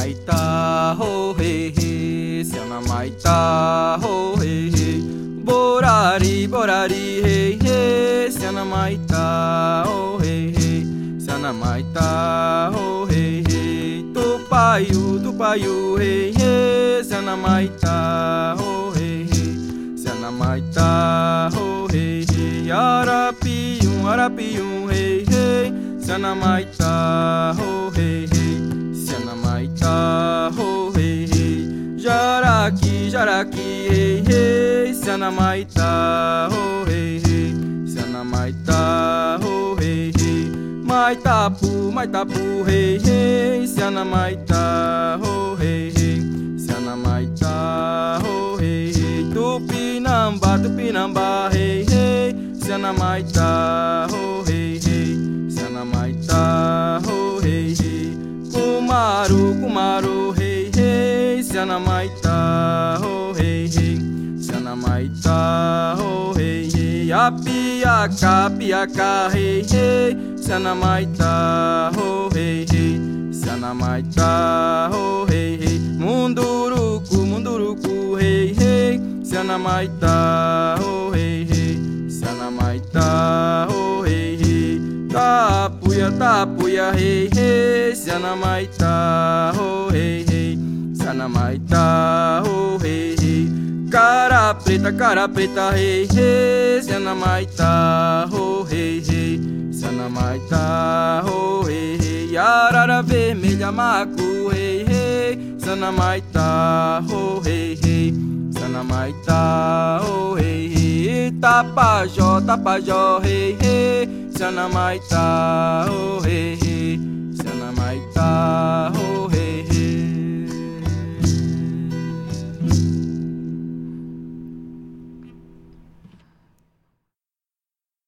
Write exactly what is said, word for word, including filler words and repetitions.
Maitá, ho, he, he, Siana Maitá, ho, he, he, Borari, borari, he, he, Siana Maitá, ho, he, he, Siana Maitá, ho, he, he, Tupaiu, tupaiu, he, he, Siana Maitá, ho, he, he, Siana Maitá, ho, he, he, Arapium, arapium, he, he, Siana Maitá, ho, he, he, Siana Maitá, ho, he, he, Jaraqui, jaraqui, he, he, Siana Maitá, ho, he, he, Siana Maitá, ho, he, he, Maitapu, Maitapu, he, he, Siana Maitá, ho, he, he, Siana Maitá, ho, he, he, Tupinambá, Tupinambá, he, he, Siana Maitá, ho, he, he, Siana Maitá, ho, he, he, Kumaru, Kumaru, he, he, Siana Maitá, ho, he, he, Siana Maitá, ho, he, he, Apiaca, Apiaca, he, he, Siana Maitá, ho, he, he, Siana Maitá, ho, he, he, Munduruku, Munduruku, he, he, Siana Maitá, ho, he, he, Siana Maitá, ho, he, he, Tapuia, tapuia, he, he, Siana Maitá, ho, he, he, Siana Maitá, ho, he, he, Cara preta, cara preta, he, he, Siana Maitá, ho, he, he, Siana Maitá, ho, he, he, Arara vermelha, macu, he, he, Siana Maitá, ho, he, he, Siana Maitá, ho, he, he, Tapajó, tapajó, he, he, Siana Maitá, ho, he,